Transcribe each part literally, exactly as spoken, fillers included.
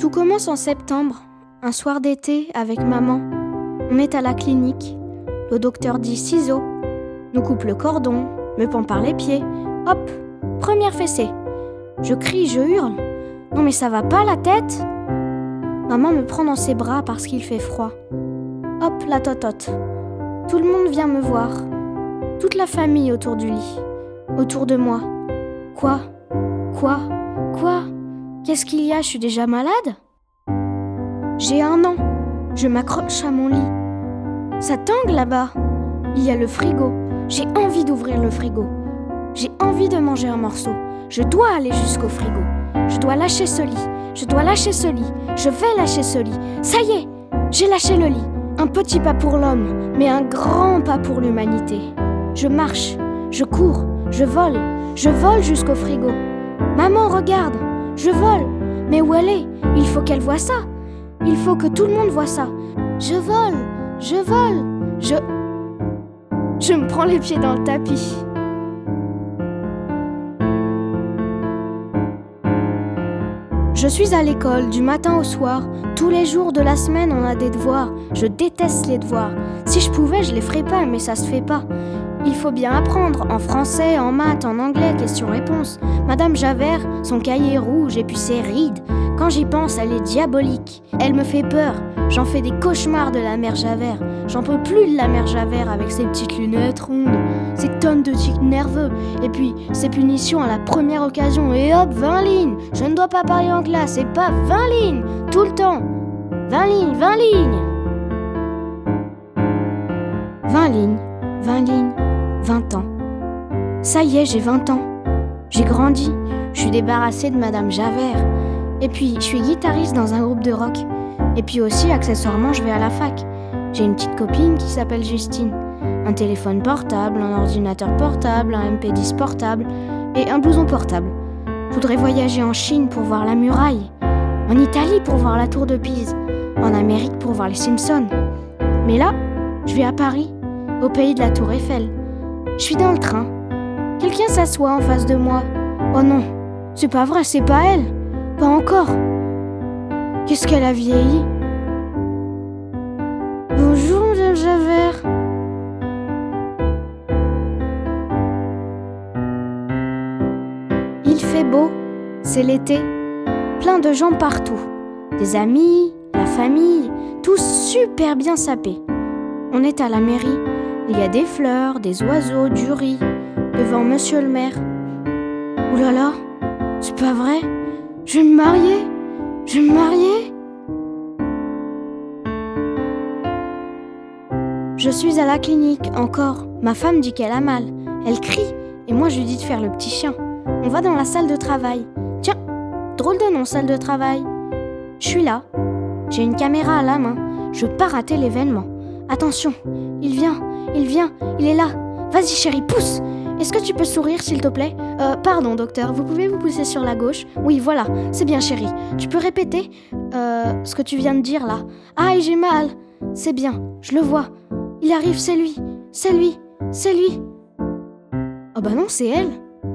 Tout commence en septembre, un soir d'été avec maman. On est à la clinique. Le docteur dit ciseaux, nous coupe le cordon, me pend par les pieds. Hop, première fessée. Je crie, je hurle. Non mais ça va pas la tête? Maman me prend dans ses bras parce qu'il fait froid. Hop, la totote. Tout le monde vient me voir. Toute la famille autour du lit. Autour de moi. Quoi? Quoi? Quoi? Qu'est-ce qu'il y a? Je suis déjà malade? J'ai un an. Je m'accroche à mon lit. Ça tangue là-bas. Il y a le frigo. J'ai envie d'ouvrir le frigo. J'ai envie de manger un morceau. Je dois aller jusqu'au frigo. Je dois lâcher ce lit. Je dois lâcher ce lit. Je vais lâcher ce lit. Ça y est, j'ai lâché le lit. Un petit pas pour l'homme, mais un grand pas pour l'humanité. Je marche, je cours, je vole. Je vole jusqu'au frigo. Maman, regarde, je vole. Mais où elle est? Il faut qu'elle voie ça. Il faut que tout le monde voie ça. Je vole, je vole, je... Je me prends les pieds dans le tapis. Je suis à l'école du matin au soir. Tous les jours de la semaine, on a des devoirs. Je déteste les devoirs. Si je pouvais, je les ferais pas, mais ça se fait pas. Il faut bien apprendre, en français, en maths, en anglais, questions-réponses. Madame Javert, son cahier est rouge et puis ses rides. Quand j'y pense, elle est diabolique. Elle me fait peur. J'en fais des cauchemars de la mère Javert. J'en peux plus de la mère Javert avec ses petites lunettes rondes, ses tonnes de tics nerveux, et puis ses punitions à la première occasion. Et hop, vingt lignes. Je ne dois pas parler en classe, et pas vingt lignes, tout le temps. vingt lignes, vingt lignes. vingt lignes, vingt lignes, vingt ans. Ça y est, j'ai vingt ans. J'ai grandi. Je suis débarrassée de Madame Javert. Et puis, je suis guitariste dans un groupe de rock. Et puis aussi, accessoirement, je vais à la fac. J'ai une petite copine qui s'appelle Justine. Un téléphone portable, un ordinateur portable, un M P dix portable et un blouson portable. Je voudrais voyager en Chine pour voir la muraille, en Italie pour voir la tour de Pise, en Amérique pour voir les Simpsons. Mais là, je vais à Paris, au pays de la tour Eiffel. Je suis dans le train. Quelqu'un s'assoit en face de moi. Oh non, c'est pas vrai, c'est pas elle. Pas encore. Qu'est-ce qu'elle a vieilli? Bonjour, Madame Javert. Il fait beau, c'est l'été. Plein de gens partout. Des amis, la famille, tous super bien sapés. On est à la mairie. Il y a des fleurs, des oiseaux, du riz. Devant Monsieur le maire. Ouh là là, c'est pas vrai? Je vais me marier? Je vais me marier? Je suis à la clinique, encore. Ma femme dit qu'elle a mal. Elle crie, et moi je lui dis de faire le petit chien. On va dans la salle de travail. Tiens, drôle de nom, salle de travail. Je suis là. J'ai une caméra à la main. Je pars rater l'événement. Attention, il vient, il vient, il est là. Vas-y chérie, pousse! Est-ce que tu peux sourire, s'il te plaît? Euh, pardon, docteur, vous pouvez vous pousser sur la gauche? Oui, voilà, c'est bien, chérie. Tu peux répéter euh, ce que tu viens de dire, là? Aïe, j'ai mal. C'est bien, je le vois. Il arrive, c'est lui, c'est lui, c'est lui. Oh bah non, c'est elle.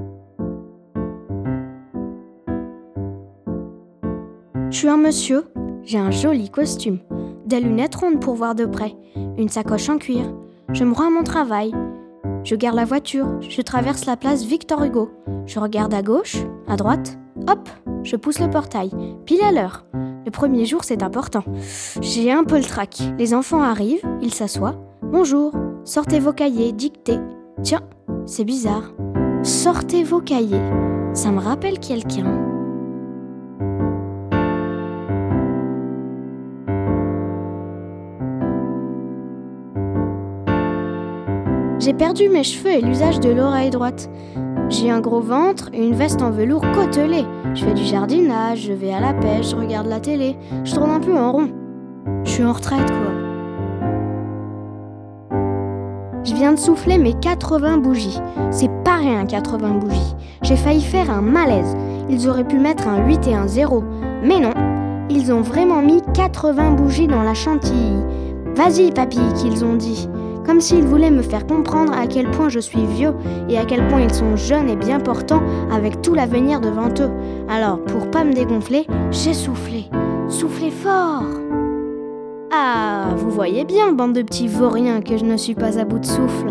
Je suis un monsieur, j'ai un joli costume, des lunettes rondes pour voir de près, une sacoche en cuir. Je me rends à mon travail. Je garde la voiture, je traverse la place Victor Hugo. Je regarde à gauche, à droite, hop, je pousse le portail, pile à l'heure. Le premier jour, c'est important. J'ai un peu le trac. Les enfants arrivent, ils s'assoient. Bonjour, sortez vos cahiers, dictez. Tiens, c'est bizarre. Sortez vos cahiers. Ça me rappelle quelqu'un. J'ai perdu mes cheveux et l'usage de l'oreille droite. J'ai un gros ventre et une veste en velours côtelé. Je fais du jardinage, je vais à la pêche, je regarde la télé. Je tourne un peu en rond. Je suis en retraite, quoi. Je viens de souffler mes quatre-vingts bougies. C'est pas rien, quatre-vingts bougies. J'ai failli faire un malaise. Ils auraient pu mettre un huit et un zéro. Mais non, ils ont vraiment mis quatre-vingts bougies dans la chantilly. Vas-y, papy, qu'ils ont dit. Comme s'ils voulaient me faire comprendre à quel point je suis vieux et à quel point ils sont jeunes et bien portants avec tout l'avenir devant eux. Alors, pour pas me dégonfler, j'ai soufflé. Soufflez fort! Ah, vous voyez bien, bande de petits vauriens, que je ne suis pas à bout de souffle.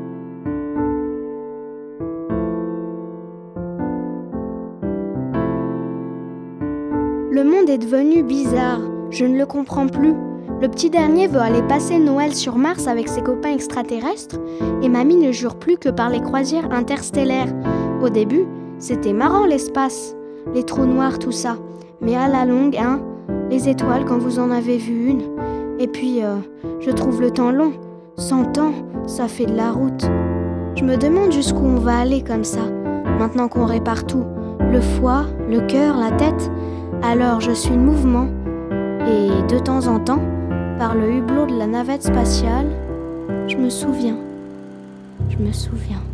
Le monde est devenu bizarre, je ne le comprends plus. Le petit dernier veut aller passer Noël sur Mars avec ses copains extraterrestres et mamie ne jure plus que par les croisières interstellaires. Au début, c'était marrant l'espace, les trous noirs, tout ça. Mais à la longue, hein, les étoiles quand vous en avez vu une. Et puis, euh, je trouve le temps long. Cent ans, ça fait de la route. Je me demande jusqu'où on va aller comme ça, maintenant qu'on répare tout. Le foie, le cœur, la tête. Alors je suis le mouvement. Et de temps en temps, par le hublot de la navette spatiale, je me souviens. Je me souviens.